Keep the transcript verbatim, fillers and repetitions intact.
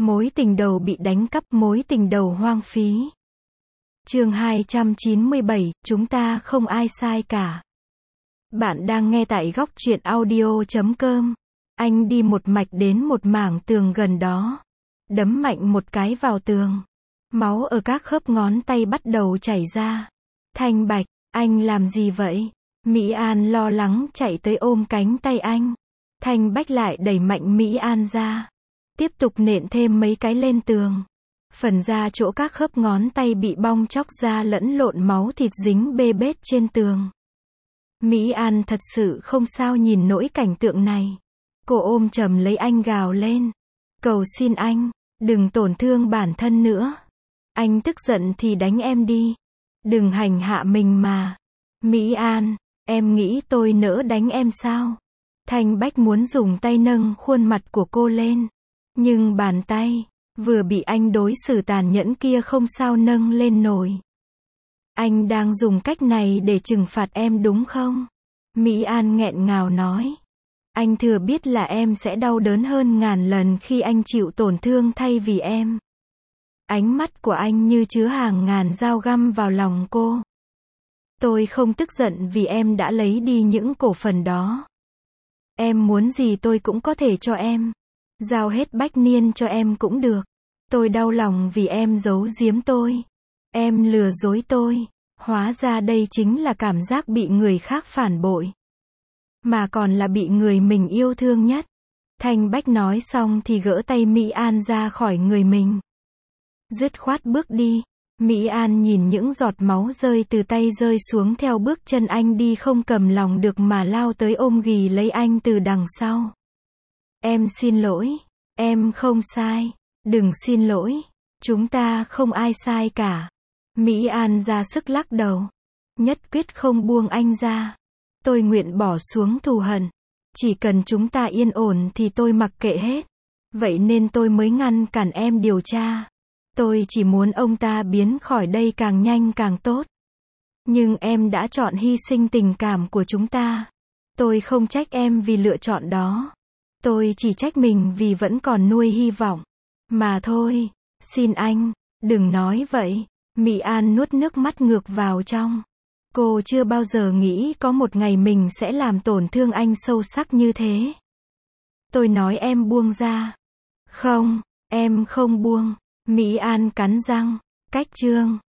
Mối tình đầu bị đánh cắp, mối tình đầu hoang phí. Chương hai trăm chín mươi bảy, chúng ta không ai sai cả. Bạn đang nghe tại góc truyện audio chấm com. Anh đi một mạch đến một mảng tường gần đó, đấm mạnh một cái vào tường. Máu ở các khớp ngón tay bắt đầu chảy ra. Thanh Bạch, anh làm gì vậy? Mỹ An lo lắng chạy tới ôm cánh tay anh. Thanh Bách lại đẩy mạnh Mỹ An ra, tiếp tục nện thêm mấy cái lên tường. Phần da chỗ các khớp ngón tay bị bong chóc ra lẫn lộn máu thịt dính bê bết trên tường. Mỹ An thật sự không sao nhìn nỗi cảnh tượng này. Cô ôm chầm lấy anh gào lên. Cầu xin anh, đừng tổn thương bản thân nữa. Anh tức giận thì đánh em đi. Đừng hành hạ mình mà. Mỹ An, em nghĩ tôi nỡ đánh em sao? Thanh Bách muốn dùng tay nâng khuôn mặt của cô lên. Nhưng bàn tay, vừa bị anh đối xử tàn nhẫn kia không sao nâng lên nổi. Anh đang dùng cách này để trừng phạt em đúng không? Mỹ An nghẹn ngào nói. Anh thừa biết là em sẽ đau đớn hơn ngàn lần khi anh chịu tổn thương thay vì em. Ánh mắt của anh như chứa hàng ngàn dao găm vào lòng cô. Tôi không tức giận vì em đã lấy đi những cổ phần đó. Em muốn gì tôi cũng có thể cho em. Giao hết Bách Niên cho em cũng được. Tôi đau lòng vì em giấu giếm tôi. Em lừa dối tôi. Hóa ra đây chính là cảm giác bị người khác phản bội. Mà còn là bị người mình yêu thương nhất. Thanh Bách nói xong thì gỡ tay Mỹ An ra khỏi người mình. Dứt khoát bước đi. Mỹ An nhìn những giọt máu rơi từ tay rơi xuống theo bước chân anh đi không cầm lòng được mà lao tới ôm ghì lấy anh từ đằng sau. Em xin lỗi. Em không sai. Đừng xin lỗi. Chúng ta không ai sai cả. Mỹ An ra sức lắc đầu. Nhất quyết không buông anh ra. Tôi nguyện bỏ xuống thù hận. Chỉ cần chúng ta yên ổn thì tôi mặc kệ hết. Vậy nên tôi mới ngăn cản em điều tra. Tôi chỉ muốn ông ta biến khỏi đây càng nhanh càng tốt. Nhưng em đã chọn hy sinh tình cảm của chúng ta. Tôi không trách em vì lựa chọn đó. Tôi chỉ trách mình vì vẫn còn nuôi hy vọng. Mà thôi, xin anh, đừng nói vậy. Mỹ An nuốt nước mắt ngược vào trong. Cô chưa bao giờ nghĩ có một ngày mình sẽ làm tổn thương anh sâu sắc như thế. Tôi nói em buông ra. Không, em không buông. Mỹ An cắn răng. Cách chương